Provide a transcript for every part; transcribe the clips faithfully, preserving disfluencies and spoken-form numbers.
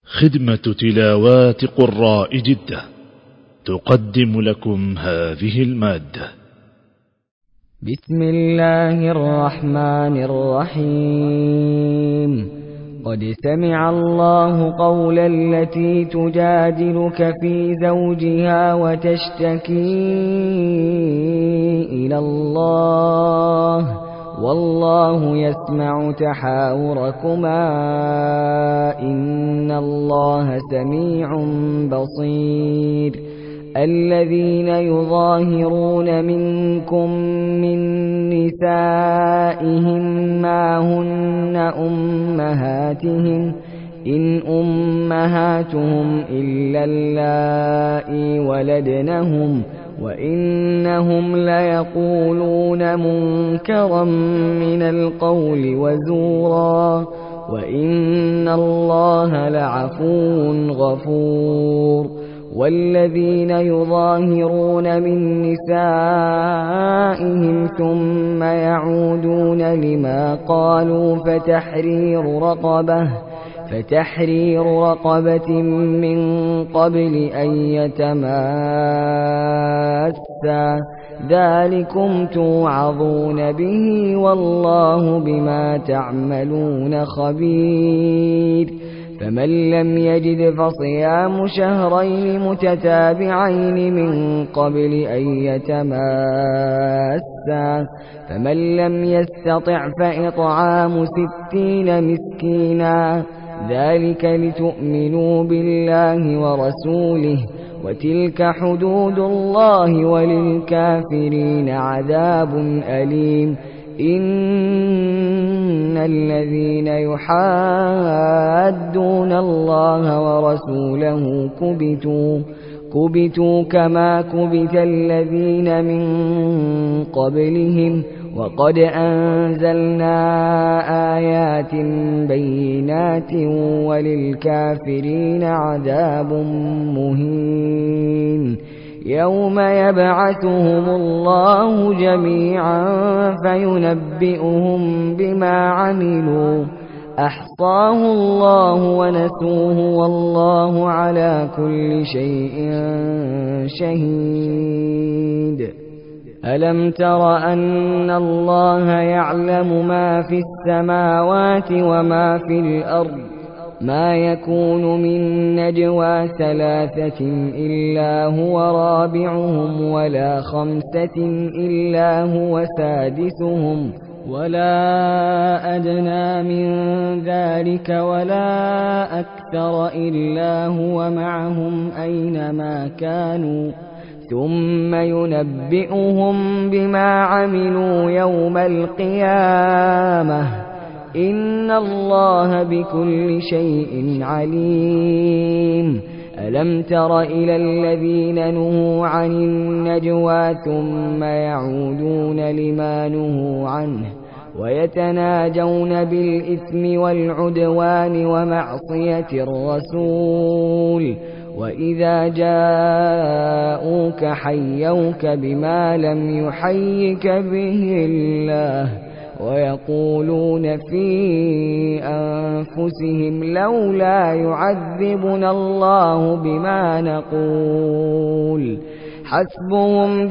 خدمة تلاوات قراء جدة تقدم لكم هذه المادة. بسم الله الرحمن الرحيم. قد سمع الله قول التي تجادلك في زوجها وتشتكي إلى الله والله يسمع تحاوركما إن الله سميع بصير. الذين يظاهرون منكم من نسائهم ما هن أمهاتهم إن أمهاتهم إلا اللائي ولدنهم وإنهم ليقولون منكرا من القول وزورا وإن الله لعفو غفور. والذين يظاهرون من نسائهم ثم يعودون لما قالوا فتحرير رقبة فتحرير رقبة من قبل أن يتماسا ذلكم توعظون به والله بما تعملون خبير. فمن لم يجد فصيام شهرين متتابعين من قبل أن يتماسا فمن لم يستطع فإطعام ستين مسكينا ذلك لتؤمنوا بالله ورسوله وتلك حدود الله وللكافرين عذاب أليم. إن الذين يحادون الله ورسوله كبتوا كبتوا كما كبت الذين من قبلهم وقد أنزلنا آيات بينات وللكافرين عذاب مهين. يوم يبعثهم الله جميعا فينبئهم بما عملوا أحصاه الله ونسوه والله على كل شيء شهيد. ألم تر أن الله يعلم ما في السماوات وما في الأرض ما يكون من نجوى ثلاثة إلا هو رابعهم ولا خمسة إلا هو سادسهم ولا أدنى من ذلك ولا أكثر إلا هو معهم أينما كانوا ثم ينبئهم بما عملوا يوم القيامة إن الله بكل شيء عليم. ألم تر إلى الذين نهوا عن النجوى ثم يعودون لما نهوا عنه ويتناجون بالإثم والعدوان ومعصية الرسول وإذا جاءوك حيوك بما لم يحيك به الله ويقولون في أنفسهم لولا يعذبنا الله بما نقول حسبهم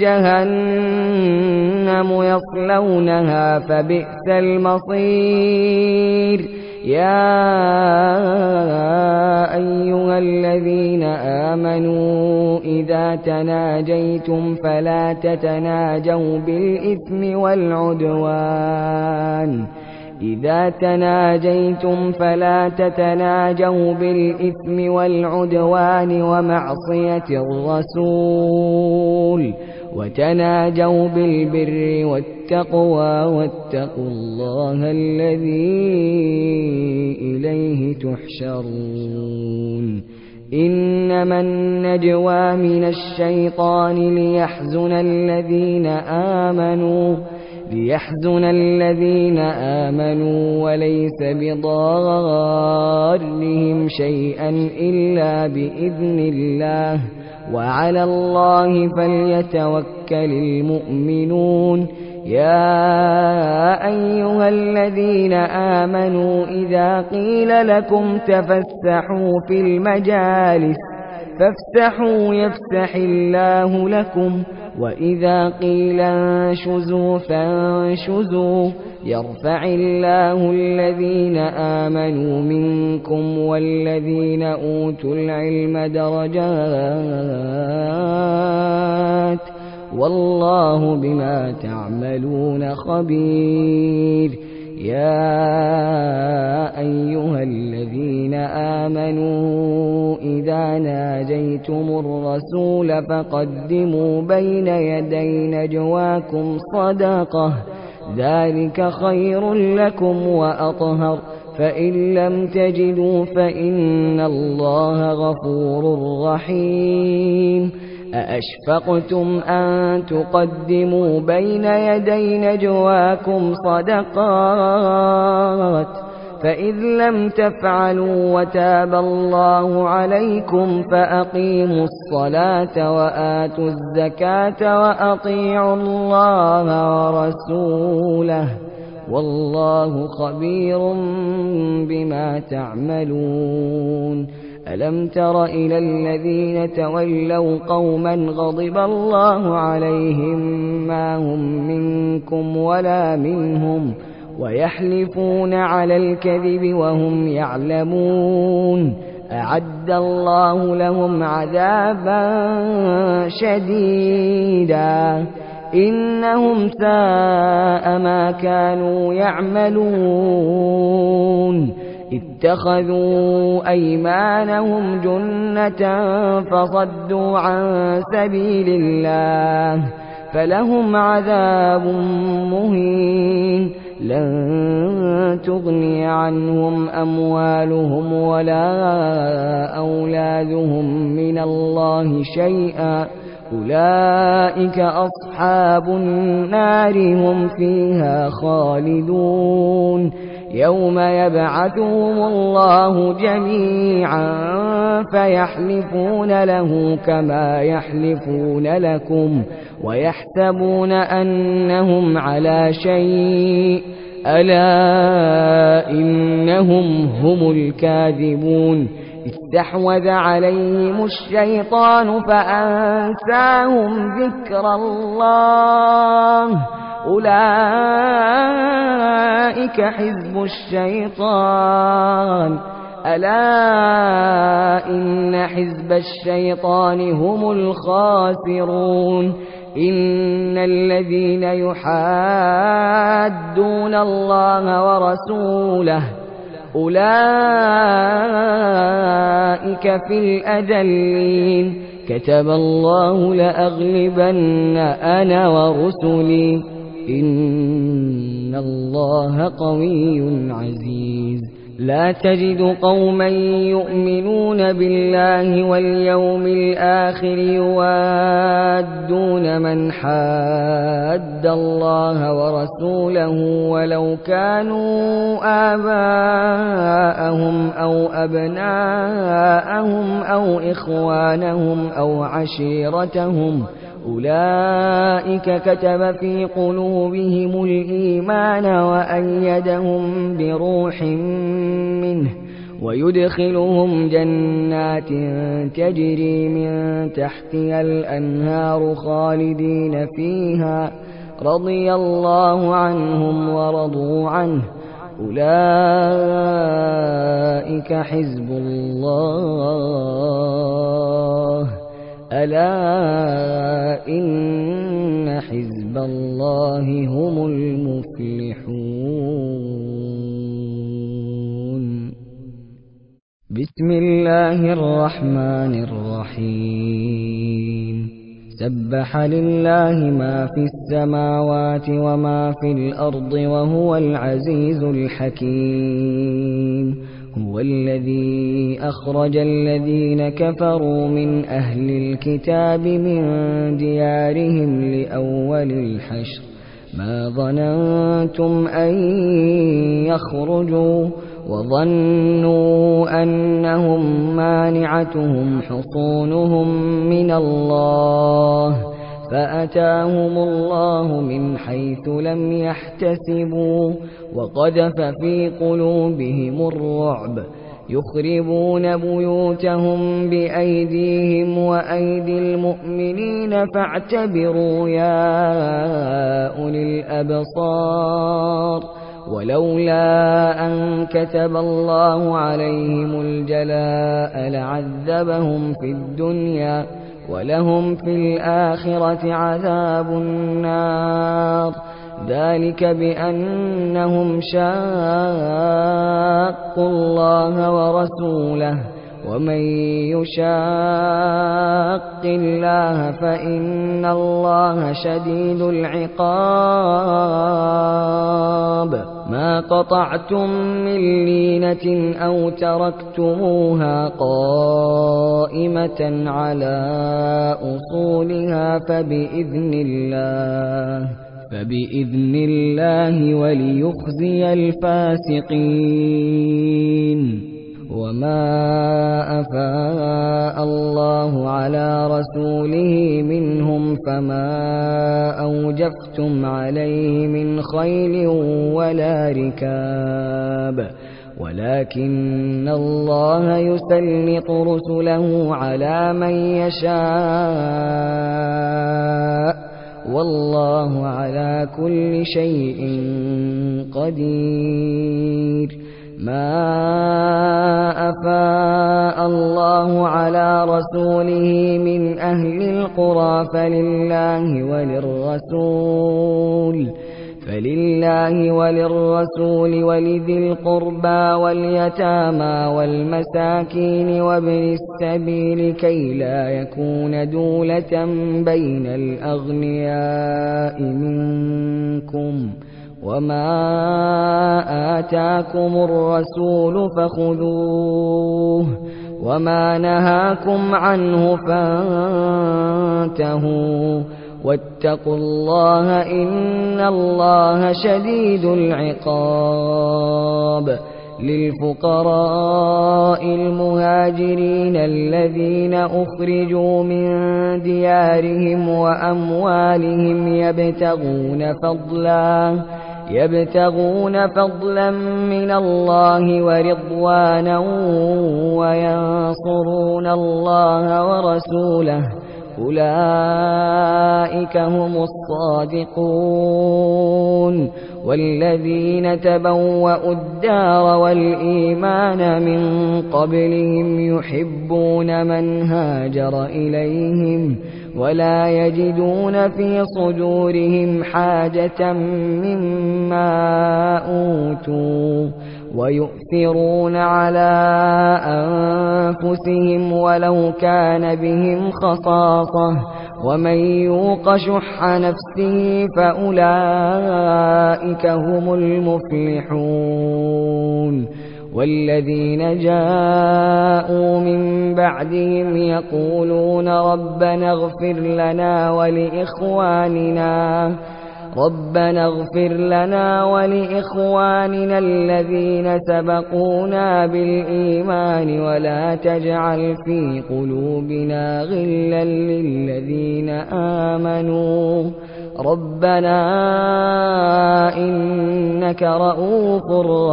جهنم يصلونها فبئس المصير. يا أيها الذين آمنوا إذا تناجيتم فلا تتناجوا بالإثم والعدوان إذا تناجيتم فلا تتناجوا بالإثم والعدوان ومعصية الرسول وتناجوا بالبر والتقوى واتقوا الله الذي إليه تحشرون. إنما النجوى من الشيطان ليحزن الذين آمنوا ليحزن الذين آمنوا وليس بضارهم شيئا إلا بإذن الله وعلى الله فليتوكل المؤمنون. يا أيها الذين آمنوا إذا قيل لكم تفسحوا في المجالس فافسحوا يفسح الله لكم وإذا قيل انشزوا فانشزوا يرفع الله الذين آمنوا منكم والذين أوتوا العلم درجات والله بما تعملون خبير. يا أيها الذين آمنوا إذا ناجيتم الرسول فقدموا بين يدي نجواكم صدقة ذلك خير لكم وأطهر فإن لم تجدوا فإن الله غفور رحيم. أأشفقتم أن تقدموا بين يدي نجواكم صدقات فإذ لم تفعلوا وتاب الله عليكم فأقيموا الصلاة وآتوا الزكاة وأطيعوا الله ورسوله والله خبير بما تعملون. ألم تر إلى الذين تولوا قوما غضب الله عليهم ما هم منكم ولا منهم ويحلفون على الكذب وهم يعلمون أعد الله لهم عذابا شديدا إنهم ساء ما كانوا يعملون اتخذوا أيمانهم جنة فصدوا عن سبيل الله فلهم عذاب مهين لن تغني عنهم أموالهم ولا أولادهم من الله شيئا أولئك أصحاب النار هم فيها خالدون. يوم يبعثهم الله جميعا فيحلفون له كما يحلفون لكم ويحسبون أنهم على شيء ألا إنهم هم الكاذبون. استحوذ عليهم الشيطان فأنساهم ذكر الله أولئك حزب الشيطان ألا إن حزب الشيطان هم الخاسرون. إن الذين يحادون الله ورسوله أولئك في الأذلين كتب الله لأغلبن أنا ورسلي إن الله قوي عزيز. لا تجد قوما يؤمنون بالله واليوم الآخر يوادون من حاد الله ورسوله ولو كانوا آباءهم أو أبناءهم أو إخوانهم أو عشيرتهم أولئك كتب في قلوبهم الإيمان وأيدهم بروح منه ويدخلهم جنات تجري من تحتها الأنهار خالدين فيها رضي الله عنهم ورضوا عنه أولئك حزب الله ألا إن حزب الله هم المفلحون. بسم الله الرحمن الرحيم. سبح لله ما في السماوات وما في الأرض وهو العزيز الحكيم. هو الذي أخرج الذين كفروا من أهل الكتاب من ديارهم لأول الحشر ما ظننتم أن يخرجوا وظنوا أنهم مانعتهم حصونهم من الله فأتاهم الله من حيث لم يحتسبوا وقذف في قلوبهم الرعب يخربون بيوتهم بأيديهم وأيدي المؤمنين فاعتبروا يا أولي الأبصار ولولا أن كتب الله عليهم الجلاء لعذبهم في الدنيا ولهم في الآخرة عذاب النار ذلك بأنهم شاقوا الله ورسوله ومن يشاق الله فإن الله شديد العقاب ما قطعتم من لينة أو تركتموها قائمة على أصولها فبإذن الله فبإذن الله وليخزي الفاسقين وما أفاء الله على رسوله منهم فما أوجفتم عليه من خيل ولا ركاب ولكن الله يسلط رسله على من يشاء والله على كل شيء قدير ما أفاء الله على رسوله من أهل القرى فلله وللرسول فلله وللرسول ولذي القربى واليتامى والمساكين وابن السبيل كي لا يكون دولة بين الأغنياء منكم وما آتاكم الرسول فخذوه وما نهاكم عنه فانتهوا واتقوا الله إن الله شديد العقاب للفقراء المهاجرين الذين أخرجوا من ديارهم وأموالهم يبتغون فضلا يبتغون فضلا من الله ورضوانا وينصرون الله ورسوله أولئك هم الصادقون والذين تبوأوا الدار والإيمان من قبلهم يحبون من هاجر إليهم ولا يجدون في صدورهم حاجة مما أوتوا ويؤثرون على أنفسهم ولو كان بهم خصاصة ومن يوق شح نفسه فأولئك هم المفلحون والذين جاءوا من بعدهم يقولون ربنا اغفر لنا ولإخواننا ربنا اغفر لنا ولإخواننا الذين سبقونا بالإيمان ولا تجعل في قلوبنا غلا للذين آمنوا ربنا إنك رؤوف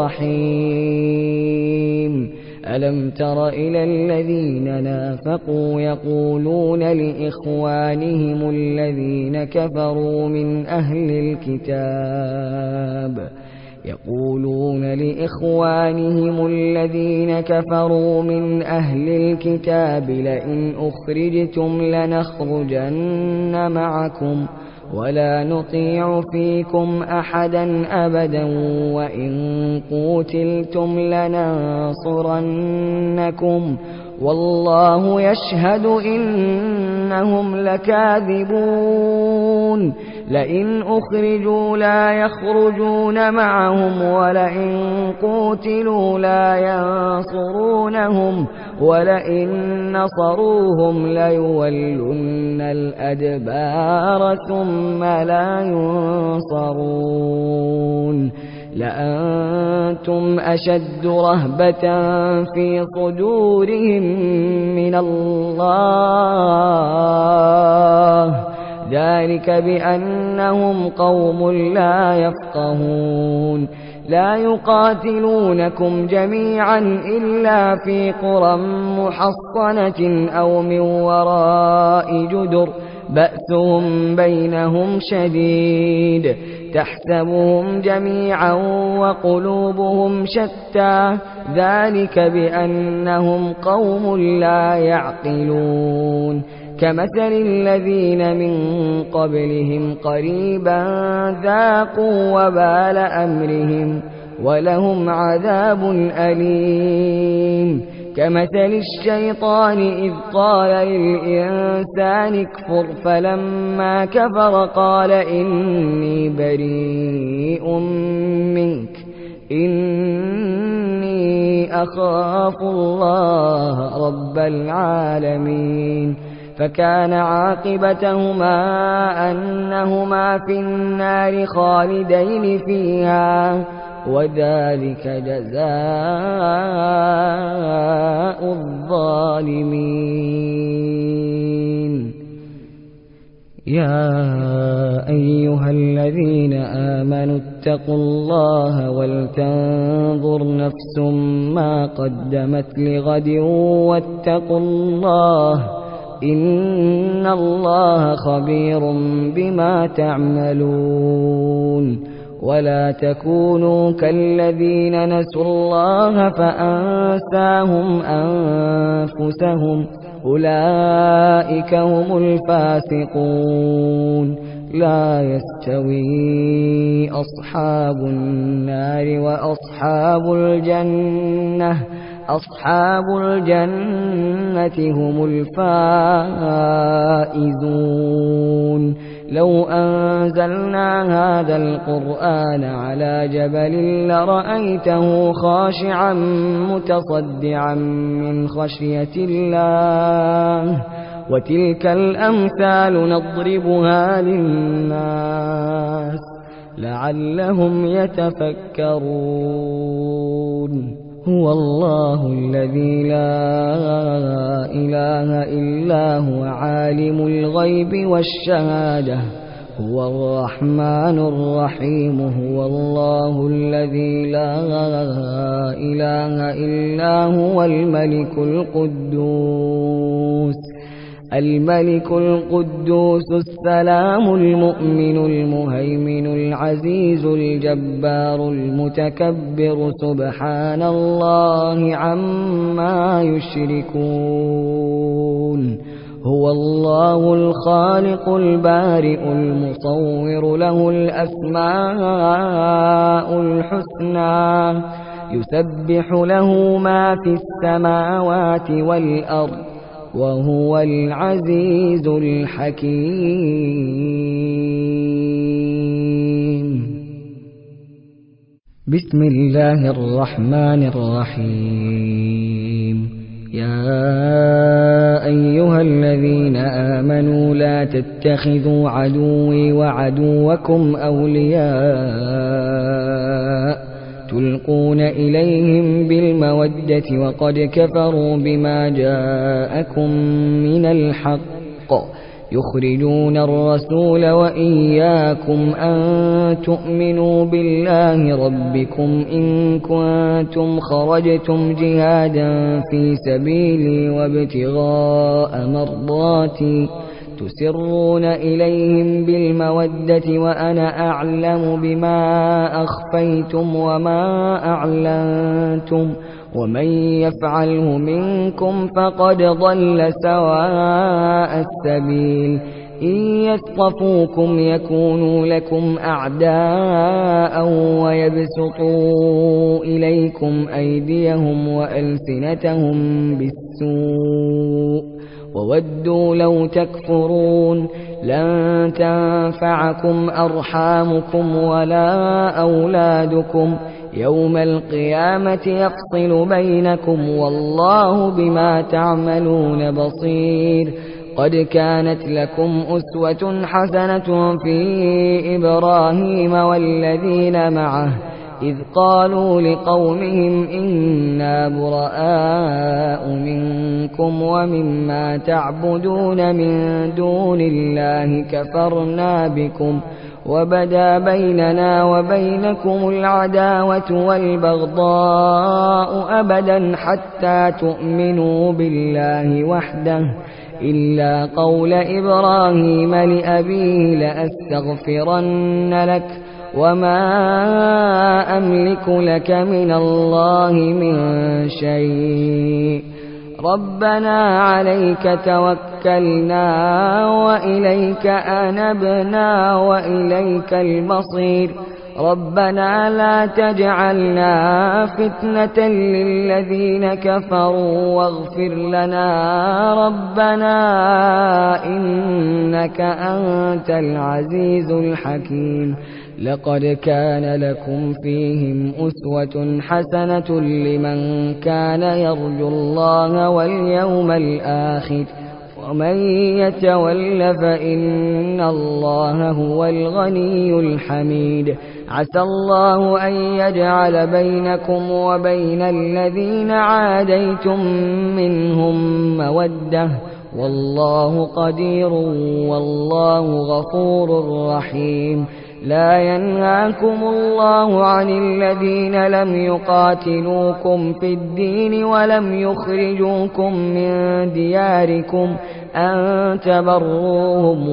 رحيم ألم تر إلى الذين نافقوا يقولون لإخوانهم الذين كفروا من أهل الكتاب يقولون لإخوانهم الذين كفروا من أهل الكتاب لئن أخرجتم لنخرجن معكم ولا نطيع فيكم أحدا أبدا وإن قوتلتم لننصرنكم والله يشهد إنهم لكاذبون لئن أخرجوا لا يخرجون معهم ولئن قوتلوا لا ينصرونهم ولئن نصروهم ليولن الأدبار ثم لا ينصرون لأنتم أشد رهبة في صدورهم من الله ذلك بأنهم قوم لا يفقهون لا يقاتلونكم جميعا إلا في قرى محصنة أو من وراء جدر بأسهم بينهم شديد تحسبهم جميعا وقلوبهم شتى ذلك بأنهم قوم لا يعقلون كمثل الذين من قبلهم قريبا ذاقوا وبال أمرهم ولهم عذاب أليم كمثل الشيطان إذ قال للإنسان اكفر فلما كفر قال إني بريء منك إني أخاف الله رب العالمين فكان عاقبتهما أنهما في النار خالدين فيها وذلك جزاء الظالمين يا أيها الذين آمنوا اتقوا الله ولتنظر نفس ما قدمت لغد واتقوا الله إن الله خبير بما تعملون ولا تكونوا كالذين نسوا الله فأنساهم أنفسهم أولئك هم الفاسقون لا يستوي أصحاب النار وأصحاب الجنة أصحاب الجنة هم الفائزون لو أنزلنا هذا القرآن على جبل لرأيته خاشعا متصدعا من خشية الله وتلك الأمثال نضربها للناس لعلهم يتفكرون هو الله الذي لا إله إلا هو عالم الغيب والشهادة هو الرحمن الرحيم هو الله الذي لا إله إلا هو الملك القدوس الملك القدوس السلام المؤمن المهيمن العزيز الجبار المتكبر سبحان الله عما يشركون هو الله الخالق البارئ المصور له الأسماء الحسنى يسبح له ما في السماوات والأرض وهو العزيز الحكيم بسم الله الرحمن الرحيم يا أيها الذين آمنوا لا تتخذوا عدوي وعدوكم أولياء تلقون إليهم بالمودة وقد كفروا بما جاءكم من الحق يخرجون الرسول وإياكم أن تؤمنوا بالله ربكم إن كنتم خرجتم جهادا في سبيلي وابتغاء مرضاتي تسرون إليهم بالمودة وأنا أعلم بما أخفيتم وما أعلنتم ومن يفعله منكم فقد ضل سواء السبيل إن يثقفوكم يكونوا لكم أعداء ويبسطوا إليكم أيديهم وألسنتهم بالسوء وودوا لو تكفرون لن تنفعكم أرحامكم ولا أولادكم يوم القيامة يفصل بينكم والله بما تعملون بصير قد كانت لكم أسوة حسنة في إبراهيم والذين معه إذ قالوا لقومهم إنا براء منكم منكم ومما تعبدون من دون الله كفرنا بكم وبدا بيننا وبينكم العداوة والبغضاء أبدا حتى تؤمنوا بالله وحده إلا قول إبراهيم لأبيه لأستغفرن لك وما أملك لك من الله من شيء ربنا عليك توكلنا وإليك أنبنا وإليك المصير ربنا لا تجعلنا فتنة للذين كفروا واغفر لنا ربنا إنك أنت العزيز الحكيم لقد كان لكم فيهم أسوة حسنة لمن كان يرجو الله واليوم الآخر ومن يتول فإن الله هو الغني الحميد عسى الله أن يجعل بينكم وبين الذين عاديتم منهم مودة والله قدير والله غفور رحيم لا ينهاكم الله عن الذين لم يقاتلوكم في الدين ولم يخرجوكم من دياركم أن تبروهم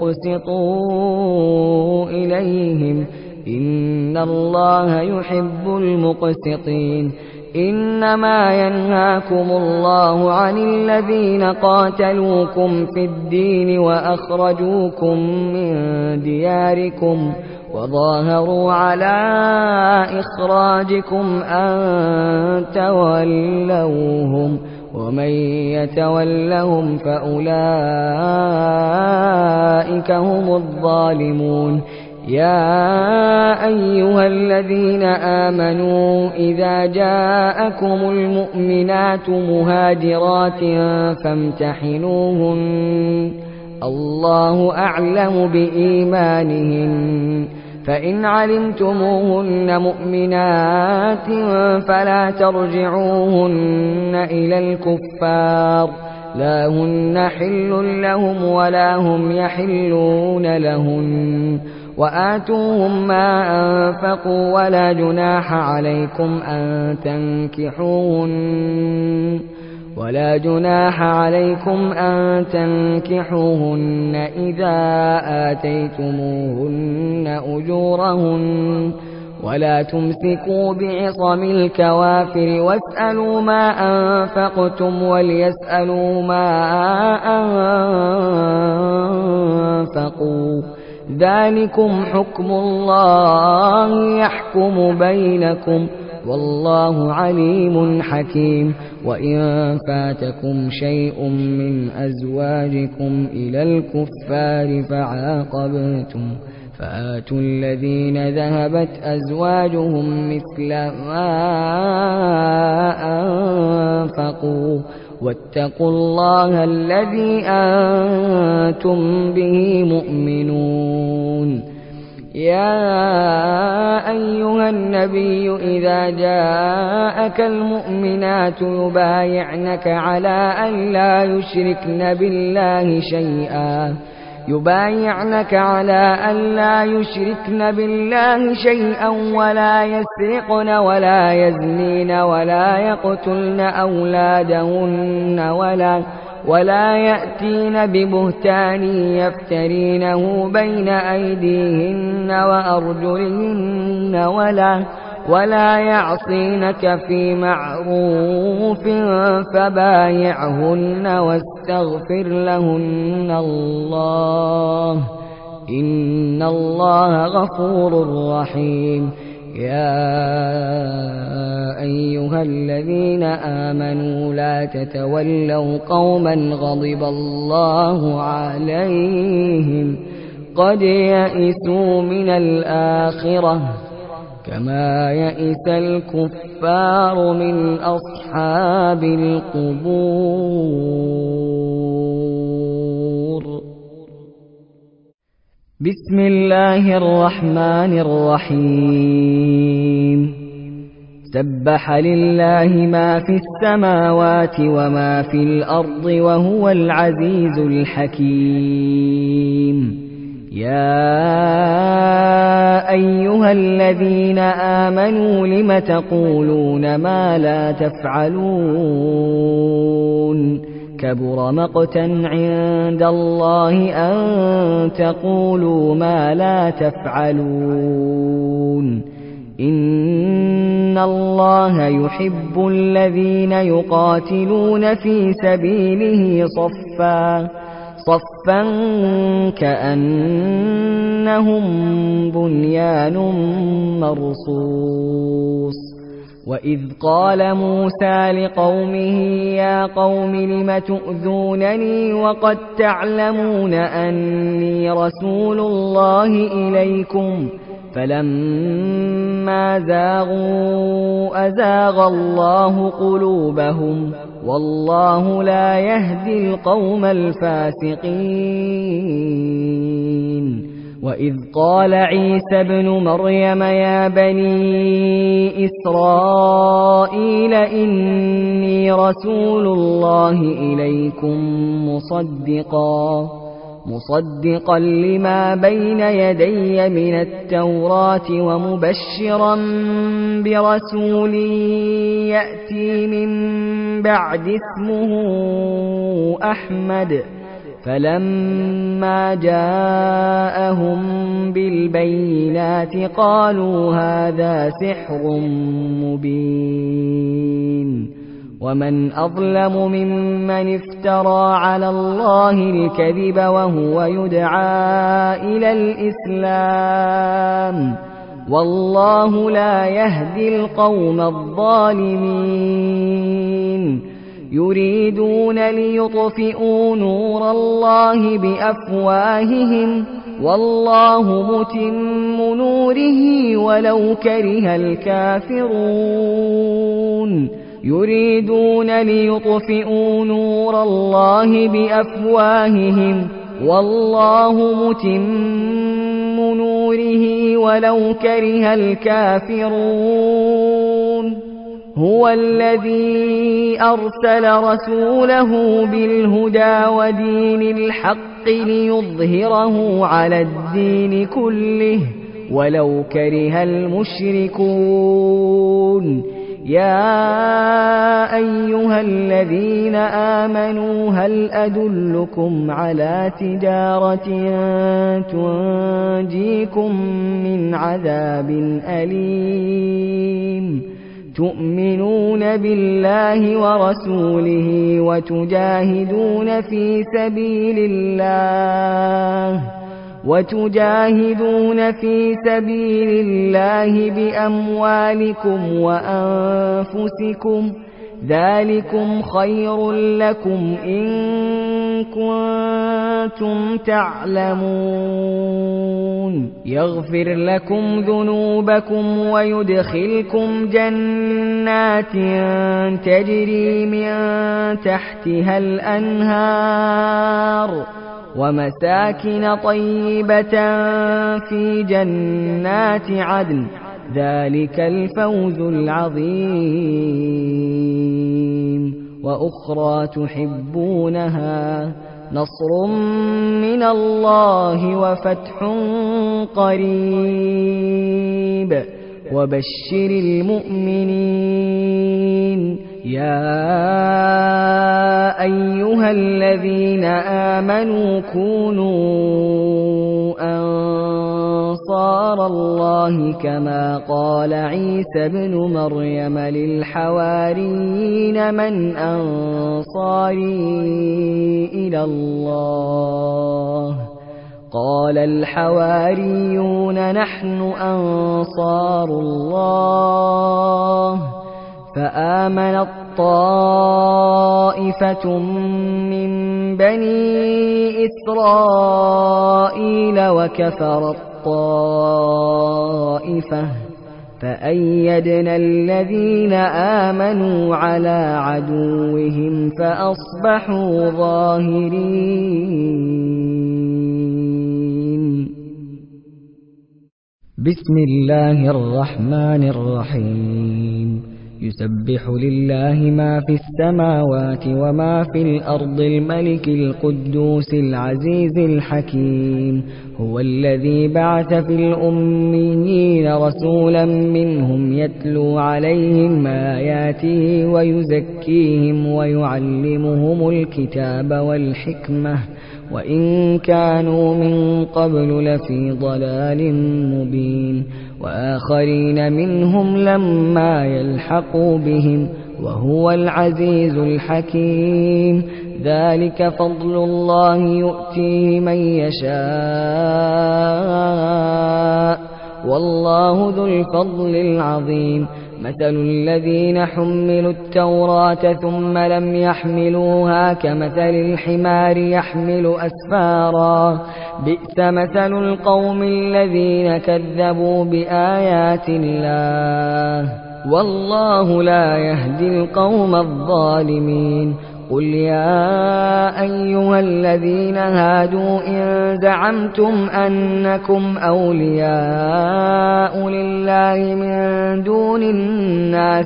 وتقسطوا إليهم إن الله يحب المقسطين إنما ينهاكم الله عن الذين قاتلوكم في الدين وأخرجوكم من دياركم وظاهروا على إخراجكم أن تولوهم ومن يتولهم فأولئك هم الظالمون يا أيها الذين آمنوا إذا جاءكم المؤمنات مهاجرات فامتحنوهن الله أعلم بإيمانهن فإن علمتموهن مؤمنات فلا ترجعوهن إلى الكفار لا هن حل لهم ولا هم يحلون لهن وآتوهم ما أنفقوا ولا جناح عليكم أن تنكحوهن ولا جناح عليكم أن تنكحوهن إذا آتيتموهن أجورهن ولا تمسكوا بعصم الكوافر واسألوا ما أنفقتم وليسألوا ما أنفقوا ذلكم حكم الله يحكم بينكم والله عليم حكيم وإن فاتكم شيء من أزواجكم إلى الكفار فعاقبتم فآتوا الذين ذهبت أزواجهم مثل ما أنفقوا واتقوا الله الذي أنتم به مؤمنون يا أيها النبي إذا جاءك المؤمنات يبايعنك على أن لا يشركن بالله شيئا يبايعنك على أن لا يشركن بالله شيئا ولا يسرقن ولا يزنين ولا يقتلن أولادهن ولا ولا يأتين ببهتان يفترينه بين أيديهن وأرجلهن ولا ولا يعصينك في معروف فبايعهن واستغفر لهن الله إن الله غفور رحيم يا أيها الذين آمنوا لا تتولوا قوما غضب الله عليهم قد يئسوا من الآخرة كما يئس الكفار من أصحاب القبور بسم الله الرحمن الرحيم سبح لله ما في السماوات وما في الأرض وهو العزيز الحكيم. يا أيها الذين آمنوا لم تقولون ما لا تفعلون كبر مقتا عند الله أن تقولوا ما لا تفعلون إن الله يحب الذين يقاتلون في سبيله صفا صفا كأنهم بنيان مرصوص. وإذ قال موسى لقومه يا قوم لم تؤذونني وقد تعلمون أني رسول الله إليكم فلما زاغوا أزاغ الله قلوبهم والله لا يهدي القوم الفاسقين. وإذ قال عيسى ابن مريم يا بني إسرائيل إني رسول الله إليكم مصدقا مصدقا لما بين يدي من التوراة ومبشرا برسول يأتي من بعد اسمه أحمد فلما جاءهم بالبينات قالوا هذا سحر مبين. ومن أظلم ممن افترى على الله الكذب وهو يدعى إلى الإسلام والله لا يهدي القوم الظالمين. يريدون ليطفئوا نور الله بأفواههم والله متم نوره ولو كره الكافرون. يريدون ليطفئوا نور الله بأفواههم والله متم نوره ولو كره الكافرون. هو الذي أرسل رسوله بالهدى ودين الحق ليظهره على الدين كله ولو كره المشركون. يا أيها الذين آمنوا هل أدلكم على تجارة تنجيكم من عذاب أليم تؤمنون بالله ورسوله وتجاهدون في سبيل الله وتجاهدون في سبيل الله بأموالكم وأنفسكم ذلكم خير لكم إن كنتم تعلمون. يغفر لكم ذنوبكم ويدخلكم جنات تجري من تحتها الأنهار ومساكن طيبة في جنات عدن ذلك الفوز العظيم. وأخرى تحبونها نصر من الله وفتح قريب وبشر المؤمنين. يا أيها الذين آمنوا كونوا أنصار الله كما قال عيسى ابن مريم للحواريين من أنصاري إلى الله قال الحواريون نحن أنصار الله فآمنت طائفة من بني إسرائيل وكفرت طائفة فأيدنا الذين آمنوا على عدوهم فأصبحوا ظاهرين. بسم الله الرحمن الرحيم يسبح لله ما في السماوات وما في الأرض الملك القدوس العزيز الحكيم هو الذي بعث في الأميين رسولا منهم يتلو عليهم آياته ويزكيهم ويعلمهم الكتاب والحكمة وإن كانوا من قبل لفي ضلال مبين وآخرين منهم لما يلحقوا بهم وهو العزيز الحكيم ذلك فضل الله يؤتيه من يشاء والله ذو الفضل العظيم مثل الذين حملوا التوراة ثم لم يحملوها كمثل الحمار يحمل أسفارا بئس مثل القوم الذين كذبوا بآيات الله والله لا يهدي القوم الظالمين قل يا أيها الذين هادوا إن زعمتم أنكم أولياء لله من دون الناس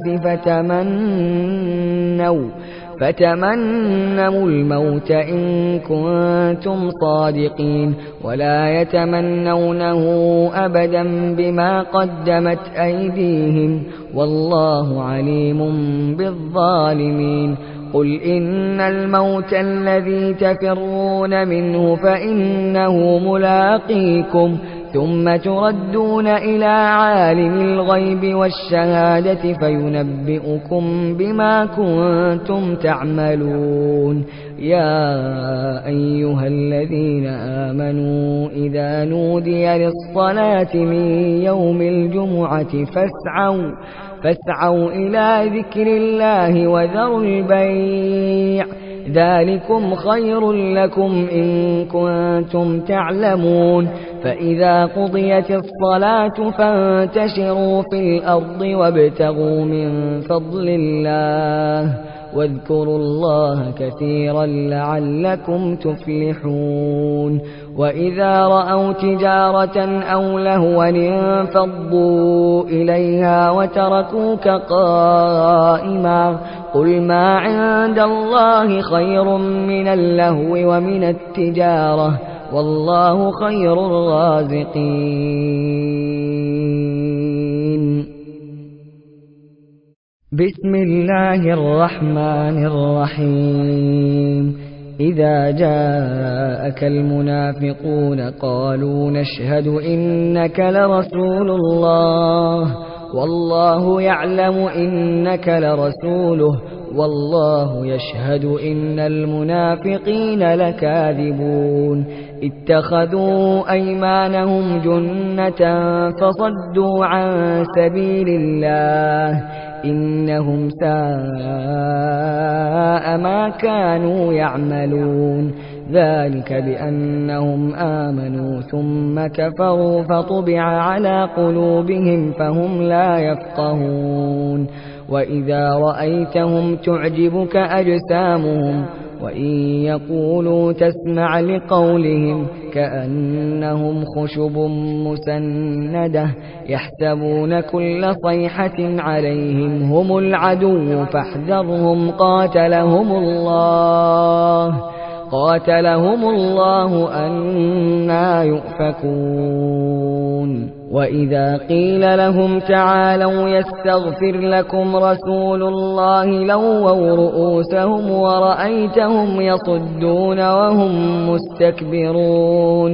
فتمنوا فتمنوا الموت إن كنتم صادقين ولا يتمنونه أبدا بما قدمت أيديهم والله عليم بالظالمين قل إن الموت الذي تفرون منه فإنه ملاقيكم ثم تردون إلى عالم الغيب والشهادة فينبئكم بما كنتم تعملون يا أيها الذين آمنوا إذا نودي للصلاة من يوم الجمعة فاسعوا فاسعوا إلى ذكر الله وذروا البيع ذلكم خير لكم إن كنتم تعلمون فإذا قضيت الصلاة فانتشروا في الأرض وابتغوا من فضل الله واذكروا الله كثيرا لعلكم تفلحون وإذا رأوا تجارة أو لهوا انفضوا إليها وتركوك قائما قل ما عند الله خير من اللهو ومن التجارة والله خير الرازقين بسم الله الرحمن الرحيم إذا جاءك المنافقون قالوا نشهد إنك لرسول الله والله يعلم إنك لرسوله والله يشهد إن المنافقين لكاذبون اتخذوا أيمانهم جنة فصدوا عن سبيل الله إنهم ساء ما كانوا يعملون ذلك بأنهم آمنوا ثم كفروا فطبع على قلوبهم فهم لا يفقهون وإذا رأيتهم تعجبك أجسامهم وإن يقولوا تسمع لقولهم كأنهم خشب مسندة يحسبون كل صيحة عليهم هم العدو فاحذرهم قاتلهم الله قاتلهم الله أنى يؤفكون وإذا قيل لهم تعالوا يستغفر لكم رسول الله لووا رؤوسهم ورأيتهم يصدون وهم مستكبرون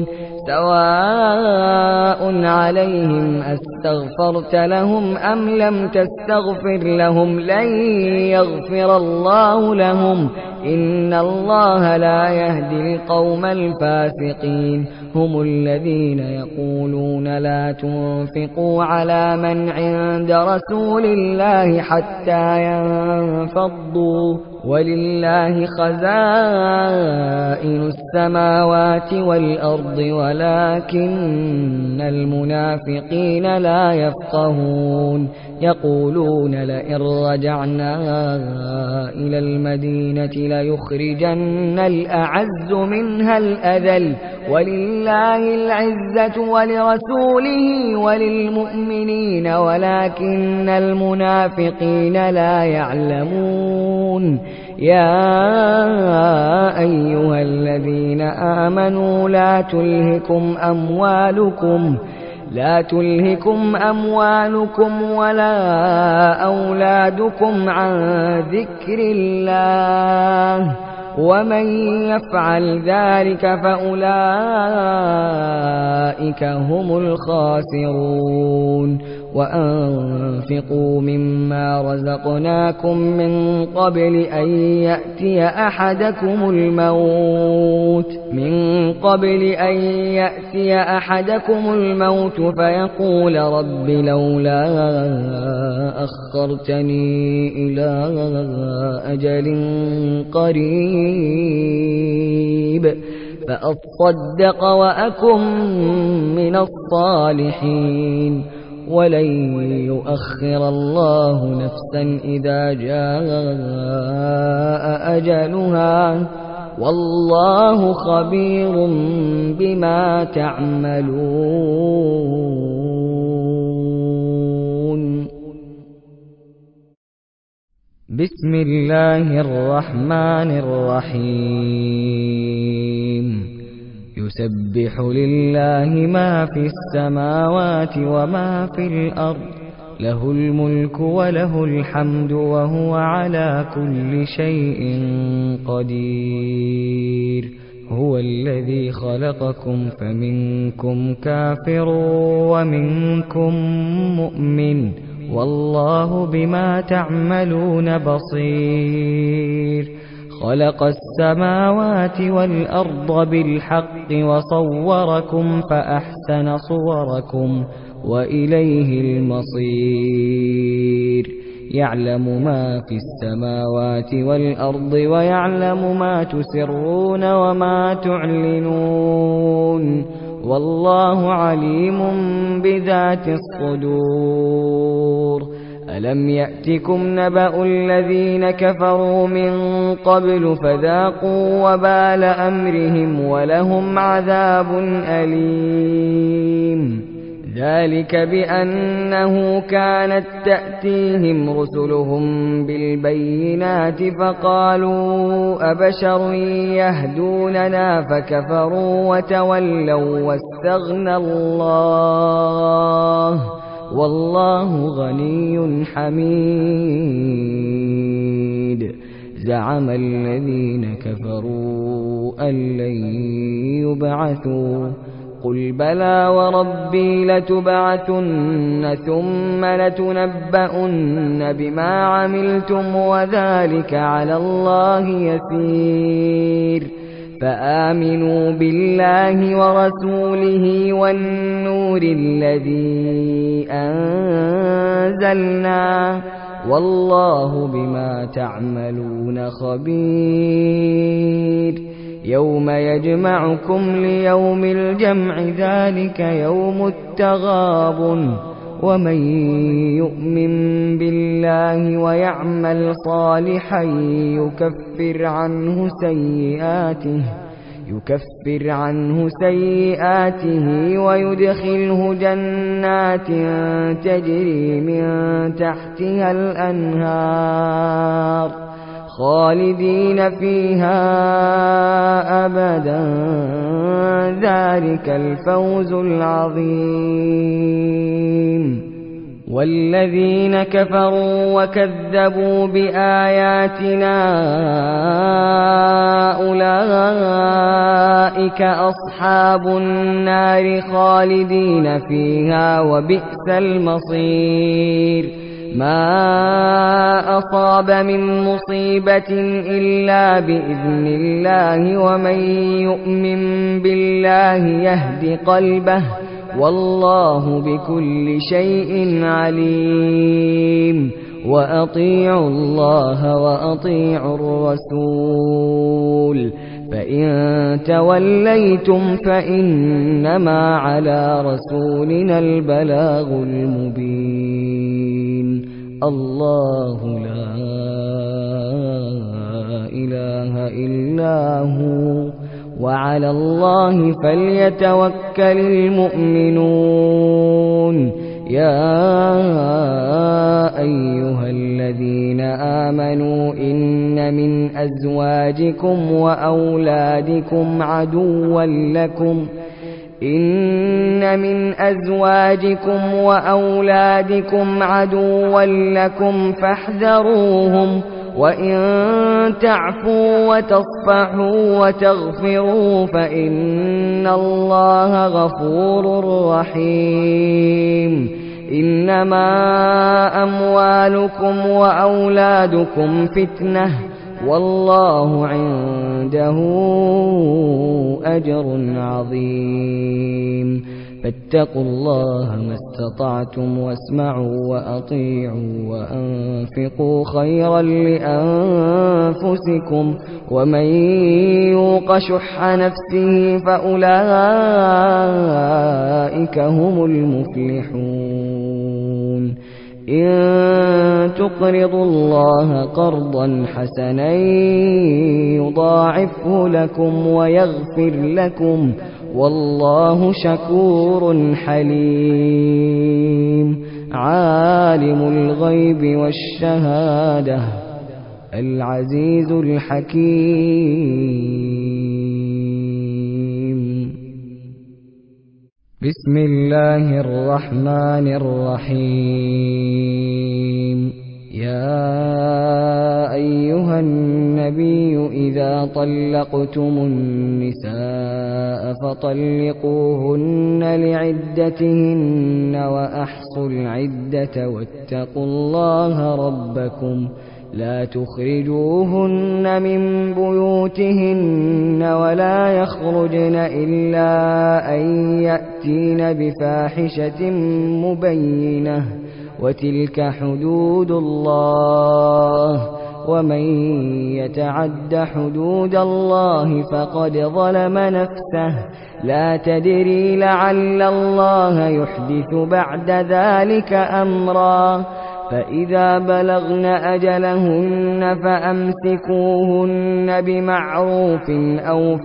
سواء عليهم أستغفرت لهم أم لم تستغفر لهم لن يغفر الله لهم إن الله لا يهدي القوم الفاسقين هم الذين يقولون لا تنفقوا على من عند رسول الله حتى ينفضوا ولله خزائن السماوات والأرض ولكن المنافقين لا يفقهون يقولون لئن رجعنا إلى المدينة ليخرجن الأعز منها الأذل ولله العزة ولرسوله وللمؤمنين ولكن المنافقين لا يعلمون. يا أيها الذين آمنوا لا تلهكم أموالكم لا تلهكم أموالكم ولا أولادكم عن ذكر الله ومن يفعل ذلك فأولئك هم الخاسرون. وأنفقوا مما رزقناكم من قبل أن يأتي أحدكم الموت من قبل أن يأتي أحدكم الموت فيقول رب لولا أخرتني إلى أجل قريب فأصدق وأكن من الصالحين ولن يؤخر الله نفسا إذا جاء أجلها والله خبير بما تعملون. بسم الله الرحمن الرحيم. يسبح لله ما في السماوات وما في الأرض له الملك وله الحمد وهو على كل شيء قدير. هو الذي خلقكم فمنكم كافر ومنكم مؤمن والله بما تعملون بصير. خلق السماوات والأرض بالحق وصوركم فأحسن صوركم وإليه المصير. يعلم ما في السماوات والأرض ويعلم ما تسرون وما تعلنون والله عليم بذات الصدور. ألم يأتكم نبأ الذين كفروا من قبل فذاقوا وبال أمرهم ولهم عذاب أليم. ذلك بأنه كانت تأتيهم رسلهم بالبينات فقالوا أبشر يهدوننا فكفروا وتولوا واستغنى الله والله غني حميد. زعم الذين كفروا أن لن يبعثوا قل بلى وربي لتبعثن ثم لتنبؤن بما عملتم وذلك على الله يسير. فآمنوا بالله ورسوله والنور الذي أنزلنا والله بما تعملون خبير. يوم يجمعكم ليوم الجمع ذلك يوم التغابن ومن يؤمن بالله ويعمل صالحا يكفر عنه سيئاته يكفر عنه سيئاته ويدخله جنات تجري من تحتها الأنهار خالدين فيها أبدا ذلك الفوز العظيم. والذين كفروا وكذبوا بآياتنا أولئك أصحاب النار خالدين فيها وبئس المصير. ما أصاب من مصيبة إلا بإذن الله ومن يؤمن بالله يهد قلبه والله بكل شيء عليم. وأطيعوا الله وأطيعوا الرسول فإن توليتم فإنما على رسولنا البلاغ المبين. الله لا إله إلا هو وعلى الله فليتوكل المؤمنون. يا أيها الذين آمنوا إن من أزواجكم وأولادكم عدوا لكم إن من أزواجكم وأولادكم عدوا لكم فاحذروهم وإن تعفوا وتصفحوا وتغفروا فإن الله غفور رحيم. إنما أموالكم وأولادكم فتنة والله عنده أجر عظيم. فاتقوا الله ما استطعتم واسمعوا وأطيعوا وأنفقوا خيرا لأنفسكم ومن يوق شح نفسه فأولئك هم المفلحون. إن تقرضوا الله قرضا حسنا يضاعفه لكم ويغفر لكم والله شكور حليم. عالم الغيب والشهادة العزيز الحكيم. بسم الله الرحمن الرحيم. يا أيها النبي إذا طلقتم النساء فطلقوهن لعدتهن وأحصوا العدة واتقوا الله ربكم لا تخرجوهن من بيوتهن ولا يخرجن إلا أن يأتين بفاحشة مبينة وتلك حدود الله ومن يتعد حدود الله فقد ظلم نفسه لا تدري لعل الله يحدث بعد ذلك أمرا. فإذا بلغن أجلهن فأمسكوهن بمعروف أو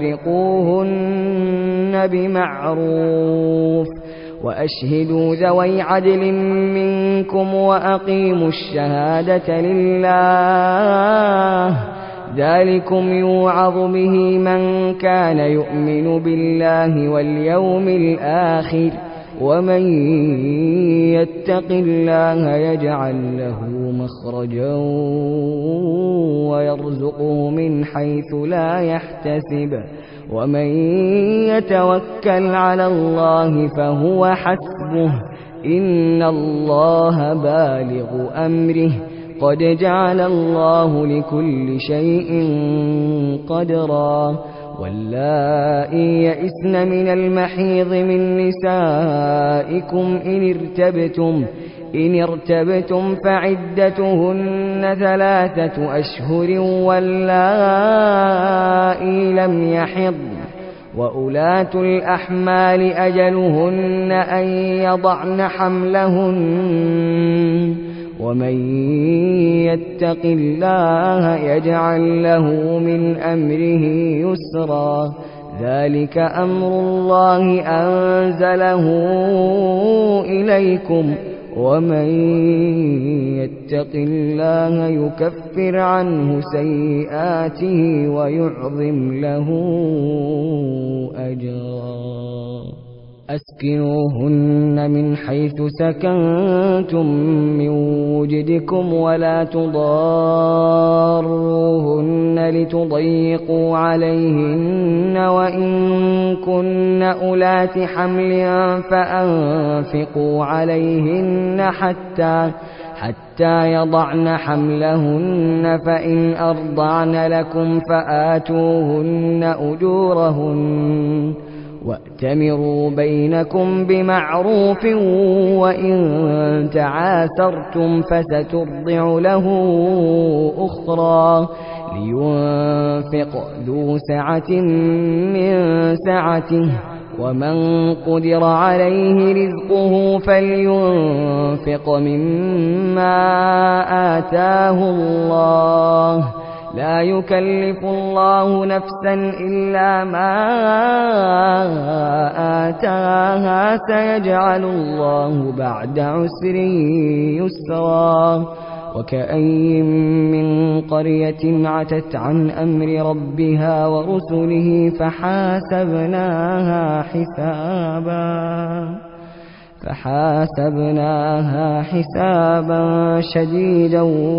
فارقوهن بمعروف وأشهدوا ذوي عدل منكم وأقيموا الشهادة لله ذلكم يوعظ به من كان يؤمن بالله واليوم الآخر ومن يتق الله يجعل له مخرجا ويرزقه من حيث لا يحتسب ومن يتوكل على الله فهو حسبه إن الله بالغ أمره قد جعل الله لكل شيء قدرا. واللائي يئسن من المحيض من نسائكم إن ارتبتم إن ارتبتم فعدتهن ثلاثة أشهر واللائي لم يحضن وأولاة الأحمال أجلهن أن يضعن حملهن ومن يتق الله يجعل له من أمره يسرا ذلك أمر الله أنزله إليكم ومن يتق الله يكفر عنه سيئاته ويعظم له أجرا. أسكنوهن من حيث سكنتم من وجدكم ولا تضاروهن لتضيقوا عليهن وإن كن أولات حمل فأنفقوا عليهن حتى حتى يضعن حملهن فإن أرضعن لكم فآتوهن أجورهن وأتمروا بينكم بمعروف وإن تعاسرتم فسترضع له أخرى لينفق لينفق ذو سعة من سعته ومن قدر عليه رزقه فلينفق مما آتاه الله لا يكلف الله نفسا إلا ما آتاها سيجعل الله بعد عسر يسرا وكأي من قرية عتت عن أمر ربها ورسله فحاسبناها حسابا فحاسبناها حسابا شديدا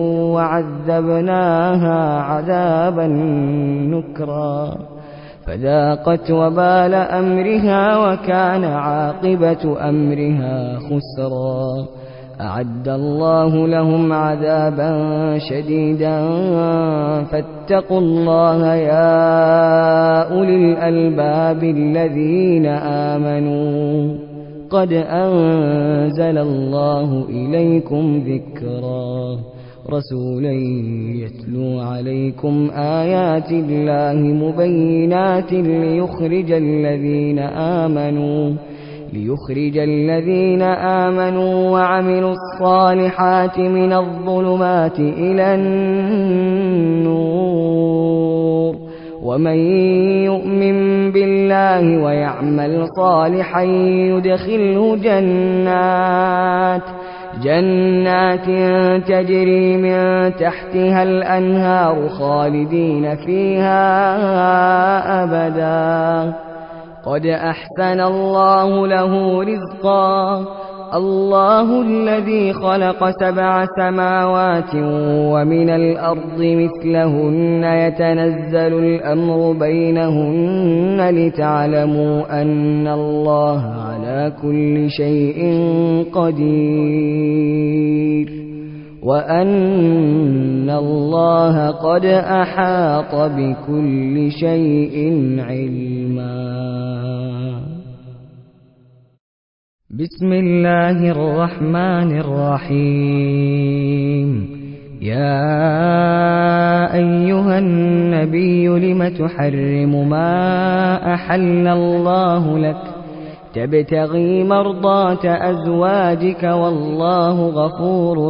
وعذبناها عذابا نكرا فذاقت وبال أمرها وكان عاقبة أمرها خسرا أعد الله لهم عذابا شديدا فاتقوا الله يا أولي الألباب الذين آمنوا قد أنزل الله إليكم ذكرا رسولا يتلو عليكم آيات الله مبينات ليخرج الذين آمنوا ليخرج الذين آمنوا وعملوا الصالحات من الظلمات إلى النور ومن يؤمن بالله ويعمل صالحا يدخله جنات جنات تجري من تحتها الأنهار خالدين فيها أبدا قد أحسن الله له رزقا الله الذي خلق سبع سماوات ومن الأرض مثلهن يتنزل الأمر بينهن لتعلموا أن الله على كل شيء قدير وأن الله قد أحاط بكل شيء علما. بسم الله الرحمن الرحيم. يا أيها النبي لم تحرم ما أحل الله لك تبتغي مرضات أزواجك والله غفور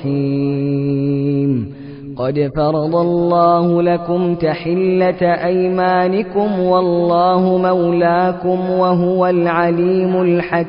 رحيم. قد فرض الله لكم تحلة أيمانكم والله مولاكم وهو العليم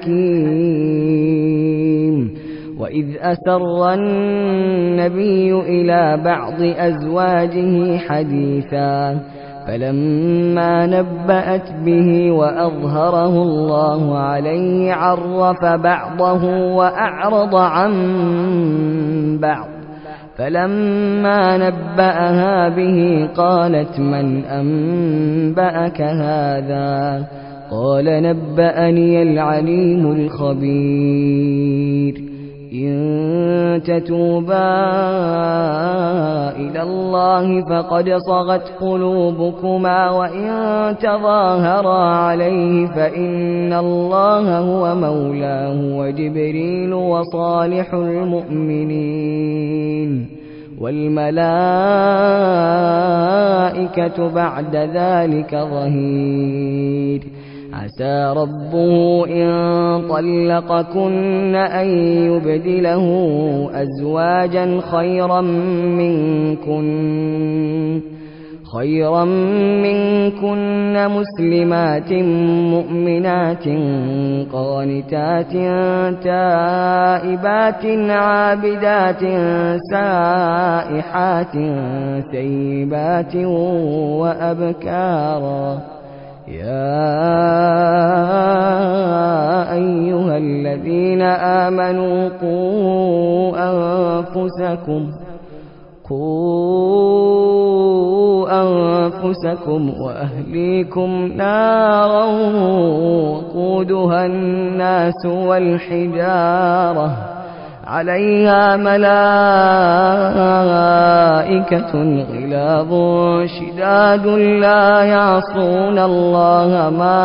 الحكيم. وإذ أسر النبي إلى بعض أزواجه حديثا فلما نبأت به وأظهره الله عليه عرف بعضه وأعرض عن بعض فلما نبأها به قالت من أنبأك هذا قال نبأني العليم الخبير. إن تتوبا إلى الله فقد صغت قلوبكما وإن تظاهرا عليه فإن الله هو مولاه وجبريل وصالح المؤمنين والملائكة بعد ذلك ظهير. عسى ربه إن طلقكن أن يبدله أزواجا خيرا منكن خيرا منكن مسلمات مؤمنات قانتات تائبات عابدات سائحات ثيبات وأبكارا. يا أيها الذين آمنوا قوا أنفسكم قوا أنفسكم وأهليكم نارا وقودها الناس والحجارة عليها ملائكة غلاظ شداد لا يعصون الله ما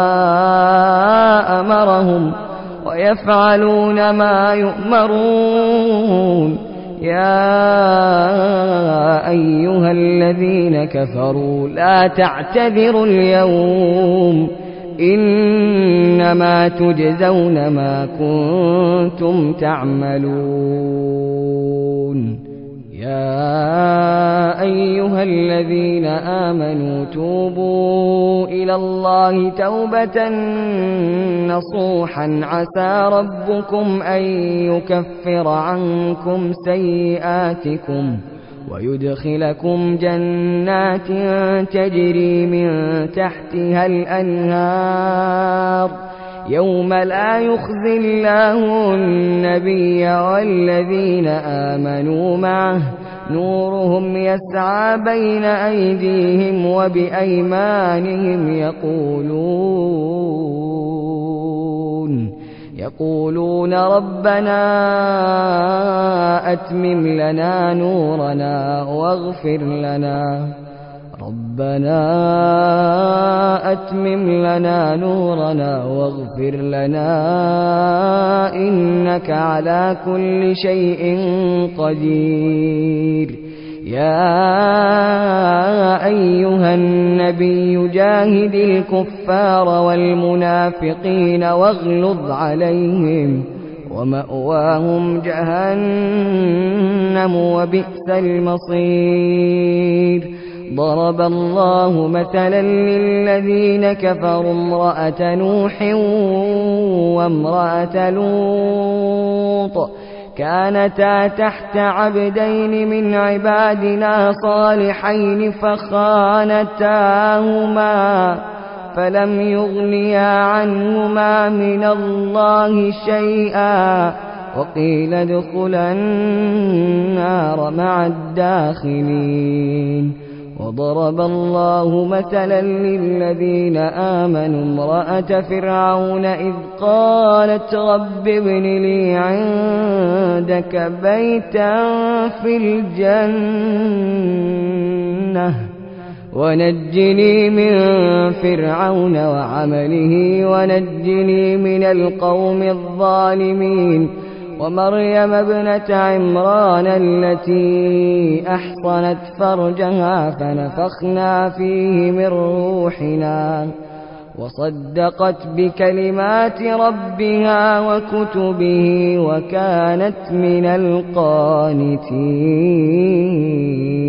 أمرهم ويفعلون ما يؤمرون. يا أيها الذين كفروا لا تعتذروا اليوم إنما تجزون ما كنتم تعملون يا أيها الذين آمنوا توبوا إلى الله توبة نصوحا عسى ربكم أن يكفر عنكم سيئاتكم ويدخلكم جنات تجري من تحتها الأنهار يوم لا يخزي الله النبي والذين آمنوا معه نورهم يسعى بين أيديهم وبأيمانهم يقولون يقولون ربنا أتمم لنا نورنا واغفر لنا ربنا أتمم لنا نورنا واغفر لنا إنك على كل شيء قدير يا أيها النبي جاهد الكفار والمنافقين واغلظ عليهم ومأواهم جهنم وبئس المصير ضرب الله مثلا للذين كفروا امرأة نوح وامرأة لوط كانتا تحت عبدين من عبادنا صالحين فخانتاهما فلم يغنيا عنهما من الله شيئا وقيل ادخلا النار مع الداخلين وضرب الله مثلا للذين آمنوا امرأة فرعون إذ قالت رب ابن لي عندك بيتا في الجنة ونجني من فرعون وعمله ونجني من القوم الظالمين ومريم ابنة عمران التي أحصنت فرجها فنفخنا فيه من روحنا وصدقت بكلمات ربها وكتبه وكانت من القانتين.